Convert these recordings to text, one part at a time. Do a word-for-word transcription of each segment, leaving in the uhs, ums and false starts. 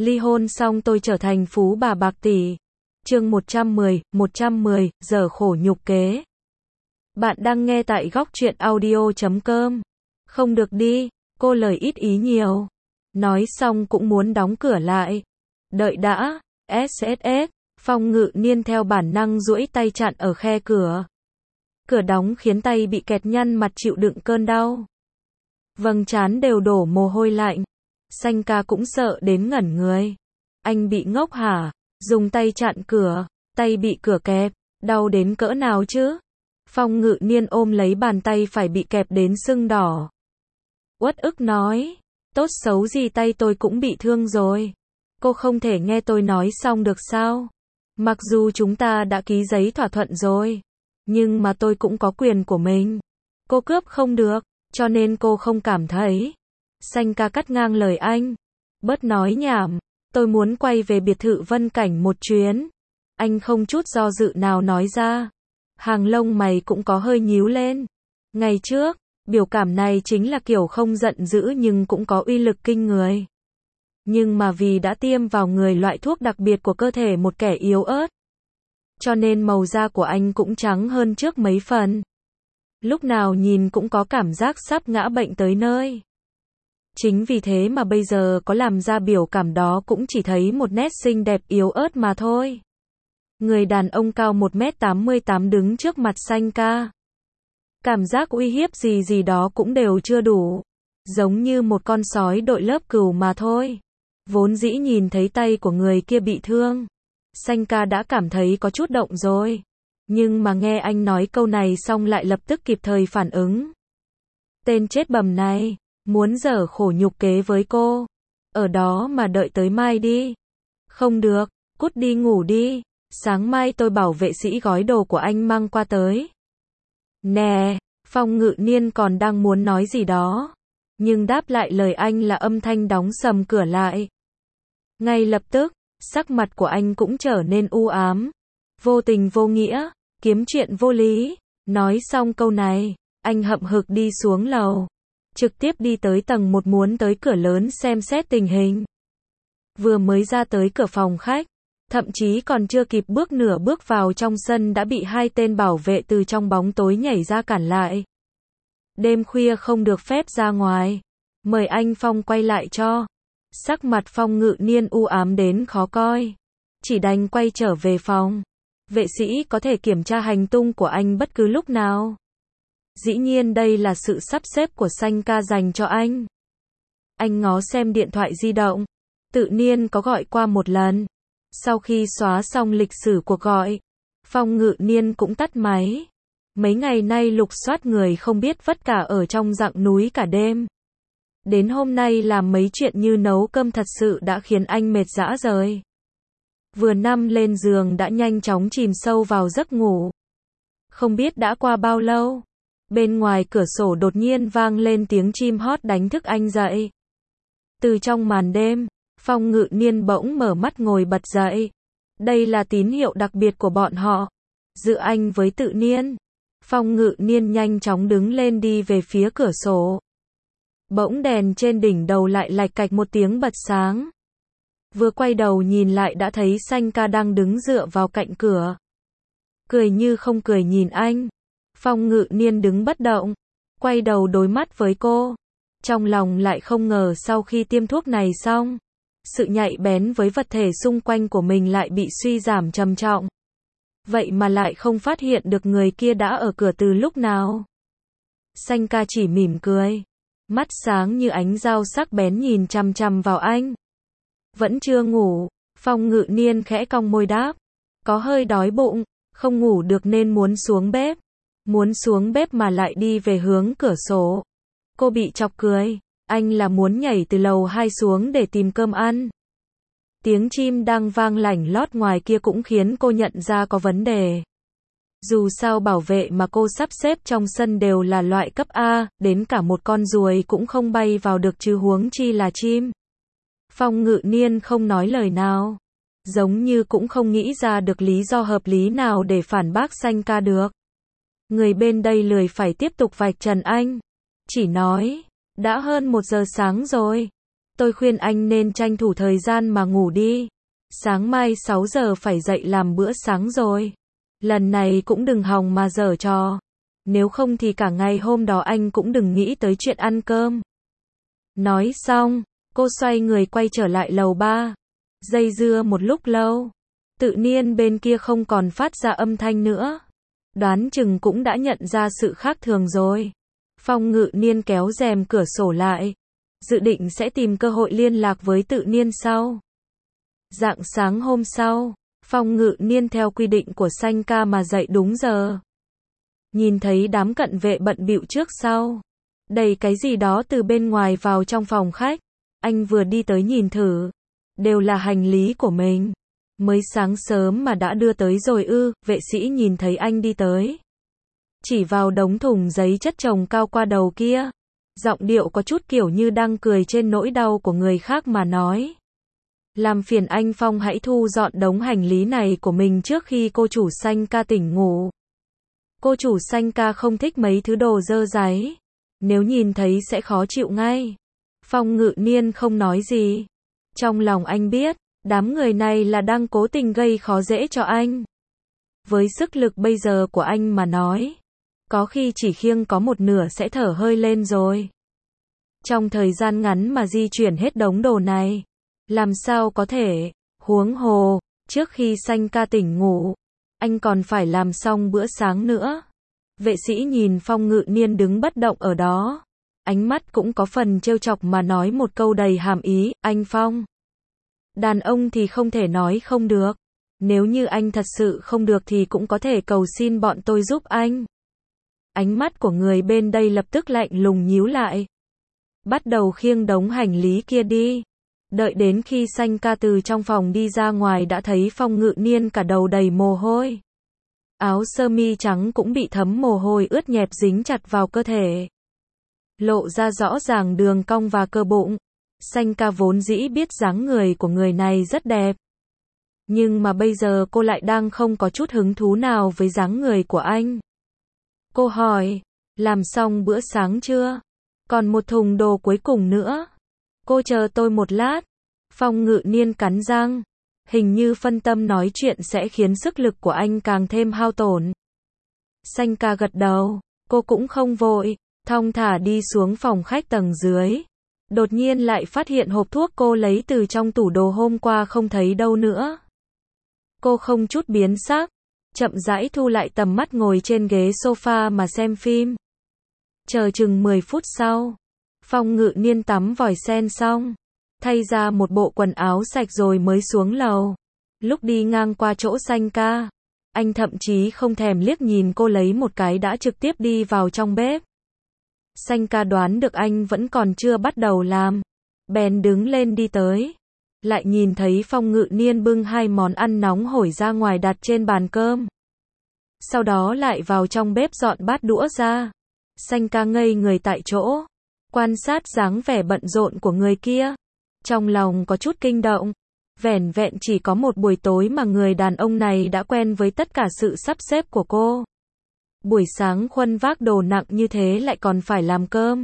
Ly hôn xong tôi trở thành phú bà bạc tỷ. Chương một trăm mười, một trăm mười, giờ khổ nhục kế. Bạn đang nghe tại góc truyện audio chấm com. Không được đi, cô lời ít ý nhiều. Nói xong cũng muốn đóng cửa lại. Đợi đã, ét ét ét, Phong Ngự Niên theo bản năng duỗi tay chặn ở khe cửa. Cửa đóng khiến tay bị kẹt nhăn mặt chịu đựng cơn đau. Vầng trán đều đổ mồ hôi lạnh. Xanh ca cũng sợ đến ngẩn người. Anh bị ngốc hả? Dùng tay chặn cửa, tay bị cửa kẹp, đau đến cỡ nào chứ? Phong Ngự Niên ôm lấy bàn tay phải bị kẹp đến sưng đỏ. Uất ức nói, tốt xấu gì tay tôi cũng bị thương rồi. Cô không thể nghe tôi nói xong được sao? Mặc dù chúng ta đã ký giấy thỏa thuận rồi, nhưng mà tôi cũng có quyền của mình. Cô cướp không được, cho nên cô không cảm thấy. Xanh ca cắt ngang lời anh. Bớt nói nhảm, tôi muốn quay về biệt thự Vân Cảnh một chuyến. Anh không chút do dự nào nói ra. Hàng lông mày cũng có hơi nhíu lên. Ngày trước, biểu cảm này chính là kiểu không giận dữ nhưng cũng có uy lực kinh người. Nhưng mà vì đã tiêm vào người loại thuốc đặc biệt của cơ thể một kẻ yếu ớt, cho nên màu da của anh cũng trắng hơn trước mấy phần. Lúc nào nhìn cũng có cảm giác sắp ngã bệnh tới nơi. Chính vì thế mà bây giờ có làm ra biểu cảm đó cũng chỉ thấy một nét xinh đẹp yếu ớt mà thôi. Người đàn ông cao một mét tám mươi tám đứng trước mặt xanh ca. Cảm giác uy hiếp gì gì đó cũng đều chưa đủ. Giống như một con sói đội lớp cừu mà thôi. Vốn dĩ nhìn thấy tay của người kia bị thương, xanh ca đã cảm thấy có chút động rồi. Nhưng mà nghe anh nói câu này xong lại lập tức kịp thời phản ứng. Tên chết bầm này, muốn giở khổ nhục kế với cô. Ở đó mà đợi tới mai đi. Không được, cút đi ngủ đi. Sáng mai tôi bảo vệ sĩ gói đồ của anh mang qua tới. Nè, Phong Ngự Niên còn đang muốn nói gì đó. Nhưng đáp lại lời anh là âm thanh đóng sầm cửa lại. Ngay lập tức, sắc mặt của anh cũng trở nên u ám. Vô tình vô nghĩa, kiếm chuyện vô lý. Nói xong câu này, anh hậm hực đi xuống lầu. Trực tiếp đi tới tầng một muốn tới cửa lớn xem xét tình hình. Vừa mới ra tới cửa phòng khách, thậm chí còn chưa kịp bước nửa bước vào trong sân đã bị hai tên bảo vệ từ trong bóng tối nhảy ra cản lại. Đêm khuya không được phép ra ngoài. Mời anh Phong quay lại cho. Sắc mặt Phong Ngự Niên u ám đến khó coi. Chỉ đành quay trở về phòng. Vệ sĩ có thể kiểm tra hành tung của anh bất cứ lúc nào. Dĩ nhiên đây là sự sắp xếp của xanh ca dành cho anh. Anh ngó xem điện thoại di động. Tự nhiên có gọi qua một lần. Sau khi xóa xong lịch sử cuộc gọi, Phong Ngự Niên cũng tắt máy. Mấy ngày nay lục soát người không biết vất cả ở trong rặng núi cả đêm. Đến hôm nay làm mấy chuyện như nấu cơm thật sự đã khiến anh mệt rã rời. Vừa nằm lên giường đã nhanh chóng chìm sâu vào giấc ngủ. Không biết đã qua bao lâu, bên ngoài cửa sổ đột nhiên vang lên tiếng chim hót đánh thức anh dậy. Từ trong màn đêm, Phong Ngự Niên bỗng mở mắt ngồi bật dậy. Đây là tín hiệu đặc biệt của bọn họ. Giữa anh với Tự Niên. Phong Ngự Niên nhanh chóng đứng lên đi về phía cửa sổ. Bỗng đèn trên đỉnh đầu lại lạch cạch một tiếng bật sáng. Vừa quay đầu nhìn lại đã thấy xanh ca đang đứng dựa vào cạnh cửa. Cười như không cười nhìn anh. Phong Ngự Niên đứng bất động. Quay đầu đối mắt với cô. Trong lòng lại không ngờ sau khi tiêm thuốc này xong, sự nhạy bén với vật thể xung quanh của mình lại bị suy giảm trầm trọng. Vậy mà lại không phát hiện được người kia đã ở cửa từ lúc nào. Xanh ca chỉ mỉm cười. Mắt sáng như ánh dao sắc bén nhìn chằm chằm vào anh. Vẫn chưa ngủ. Phong Ngự Niên khẽ cong môi đáp. Có hơi đói bụng. Không ngủ được nên muốn xuống bếp. Muốn xuống bếp mà lại đi về hướng cửa sổ. Cô bị chọc cười. Anh là muốn nhảy từ lầu hai xuống để tìm cơm ăn. Tiếng chim đang vang lảnh lót ngoài kia cũng khiến cô nhận ra có vấn đề. Dù sao bảo vệ mà cô sắp xếp trong sân đều là loại cấp A, đến cả một con ruồi cũng không bay vào được chứ huống chi là chim. Phong Ngự Niên không nói lời nào. Giống như cũng không nghĩ ra được lý do hợp lý nào để phản bác xanh ca được. Người bên đây lười phải tiếp tục vạch trần anh. Chỉ nói, đã hơn một giờ sáng rồi. Tôi khuyên anh nên tranh thủ thời gian mà ngủ đi. Sáng mai sáu giờ phải dậy làm bữa sáng rồi. Lần này cũng đừng hòng mà giở trò. Nếu không thì cả ngày hôm đó anh cũng đừng nghĩ tới chuyện ăn cơm. Nói xong, cô xoay người quay trở lại lầu ba. Dây dưa một lúc lâu. Tự nhiên bên kia không còn phát ra âm thanh nữa. Đoán chừng cũng đã nhận ra sự khác thường rồi. Phong Ngự Niên kéo rèm cửa sổ lại. Dự định sẽ tìm cơ hội liên lạc với Tự Niên sau. Rạng sáng hôm sau, Phong Ngự Niên theo quy định của Sanh ca mà dậy đúng giờ. Nhìn thấy đám cận vệ bận bịu trước sau, đầy cái gì đó từ bên ngoài vào trong phòng khách. Anh vừa đi tới nhìn thử. Đều là hành lý của mình. Mới sáng sớm mà đã đưa tới rồi ư, vệ sĩ nhìn thấy anh đi tới. Chỉ vào đống thùng giấy chất chồng cao qua đầu kia. Giọng điệu có chút kiểu như đang cười trên nỗi đau của người khác mà nói. Làm phiền anh Phong hãy thu dọn đống hành lý này của mình trước khi cô chủ Sanh ca tỉnh ngủ. Cô chủ Sanh ca không thích mấy thứ đồ dơ dáy. Nếu nhìn thấy sẽ khó chịu ngay. Phong Ngự Niên không nói gì. Trong lòng anh biết, đám người này là đang cố tình gây khó dễ cho anh. Với sức lực bây giờ của anh mà nói, có khi chỉ khiêng có một nửa sẽ thở hơi lên rồi. Trong thời gian ngắn mà di chuyển hết đống đồ này, làm sao có thể, huống hồ, trước khi Sanh ca tỉnh ngủ, anh còn phải làm xong bữa sáng nữa. Vệ sĩ nhìn Phong Ngự Niên đứng bất động ở đó. Ánh mắt cũng có phần trêu chọc mà nói một câu đầy hàm ý, anh Phong. Đàn ông thì không thể nói không được. Nếu như anh thật sự không được thì cũng có thể cầu xin bọn tôi giúp anh. Ánh mắt của người bên đây lập tức lạnh lùng nhíu lại. Bắt đầu khiêng đống hành lý kia đi. Đợi đến khi Sanh ca từ trong phòng đi ra ngoài đã thấy Phong Ngự Niên cả đầu đầy mồ hôi. Áo sơ mi trắng cũng bị thấm mồ hôi ướt nhẹp dính chặt vào cơ thể. Lộ ra rõ ràng đường cong và cơ bụng. Sanh ca vốn dĩ biết dáng người của người này rất đẹp. Nhưng mà bây giờ cô lại đang không có chút hứng thú nào với dáng người của anh. Cô hỏi, làm xong bữa sáng chưa? Còn một thùng đồ cuối cùng nữa. Cô chờ tôi một lát. Phong Ngự Niên cắn răng. Hình như phân tâm nói chuyện sẽ khiến sức lực của anh càng thêm hao tổn. Sanh ca gật đầu. Cô cũng không vội. Thong thả đi xuống phòng khách tầng dưới. Đột nhiên lại phát hiện hộp thuốc cô lấy từ trong tủ đồ hôm qua không thấy đâu nữa. Cô không chút biến sắc. Chậm rãi thu lại tầm mắt ngồi trên ghế sofa mà xem phim. Chờ chừng mười phút sau. Phong Ngự Niên tắm vòi sen xong. Thay ra một bộ quần áo sạch rồi mới xuống lầu. Lúc đi ngang qua chỗ Sanh ca, anh thậm chí không thèm liếc nhìn cô lấy một cái đã trực tiếp đi vào trong bếp. Sanh ca đoán được anh vẫn còn chưa bắt đầu làm. Bèn đứng lên đi tới. Lại nhìn thấy Phong Ngự Niên bưng hai món ăn nóng hổi ra ngoài đặt trên bàn cơm. Sau đó lại vào trong bếp dọn bát đũa ra. Sanh ca ngây người tại chỗ. Quan sát dáng vẻ bận rộn của người kia. Trong lòng có chút kinh động. Vẻn vẹn chỉ có một buổi tối mà người đàn ông này đã quen với tất cả sự sắp xếp của cô. Buổi sáng khuân vác đồ nặng như thế lại còn phải làm cơm.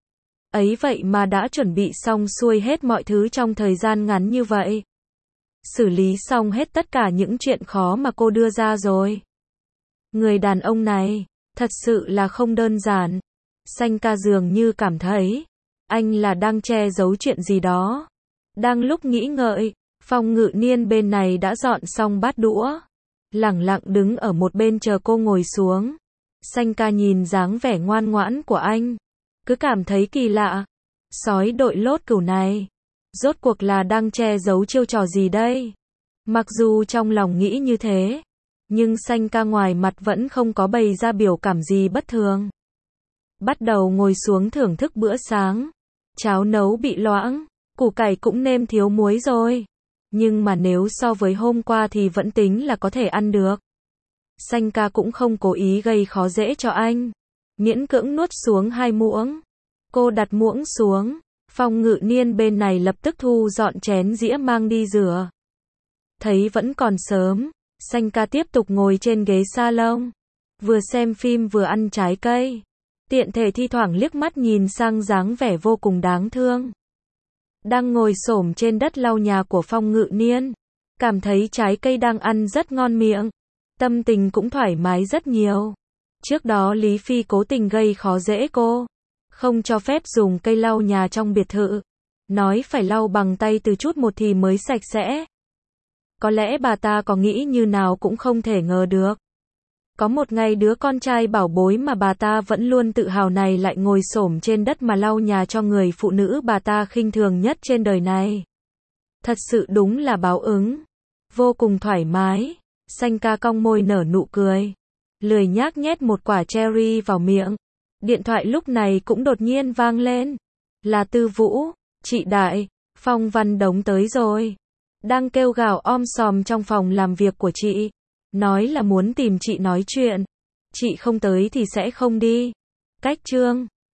Ấy vậy mà đã chuẩn bị xong xuôi hết mọi thứ trong thời gian ngắn như vậy. Xử lý xong hết tất cả những chuyện khó mà cô đưa ra rồi. Người đàn ông này, thật sự là không đơn giản. Sanh ca dường như cảm thấy, anh là đang che giấu chuyện gì đó. Đang lúc nghĩ ngợi, Phong Ngự Niên bên này đã dọn xong bát đũa. Lẳng lặng đứng ở một bên chờ cô ngồi xuống. Sanh ca nhìn dáng vẻ ngoan ngoãn của anh. Cứ cảm thấy kỳ lạ. Sói đội lốt cừu này. Rốt cuộc là đang che giấu chiêu trò gì đây? Mặc dù trong lòng nghĩ như thế. Nhưng Sanh ca ngoài mặt vẫn không có bày ra biểu cảm gì bất thường. Bắt đầu ngồi xuống thưởng thức bữa sáng. Cháo nấu bị loãng. Củ cải cũng nêm thiếu muối rồi. Nhưng mà nếu so với hôm qua thì vẫn tính là có thể ăn được. Sanh ca cũng không cố ý gây khó dễ cho anh. Miễn cưỡng nuốt xuống hai muỗng. Cô đặt muỗng xuống. Phong Ngự Niên bên này lập tức thu dọn chén dĩa mang đi rửa. Thấy vẫn còn sớm. Sanh ca tiếp tục ngồi trên ghế salon. Vừa xem phim vừa ăn trái cây. Tiện thể thi thoảng liếc mắt nhìn sang dáng vẻ vô cùng đáng thương đang ngồi xổm trên đất lau nhà của Phong Ngự Niên. Cảm thấy trái cây đang ăn rất ngon miệng. Tâm tình cũng thoải mái rất nhiều. Trước đó Lý Phi cố tình gây khó dễ cô. Không cho phép dùng cây lau nhà trong biệt thự. Nói phải lau bằng tay từ chút một thì mới sạch sẽ. Có lẽ bà ta có nghĩ như nào cũng không thể ngờ được. Có một ngày đứa con trai bảo bối mà bà ta vẫn luôn tự hào này lại ngồi xổm trên đất mà lau nhà cho người phụ nữ bà ta khinh thường nhất trên đời này. Thật sự đúng là báo ứng. Vô cùng thoải mái. Xanh ca cong môi nở nụ cười. Lười nhác nhét một quả cherry vào miệng. Điện thoại lúc này cũng đột nhiên vang lên. Là Tư Vũ. Chị Đại, Phong Văn Đống tới rồi. Đang kêu gào om sòm trong phòng làm việc của chị. Nói là muốn tìm chị nói chuyện. Chị không tới thì sẽ không đi. Cách chương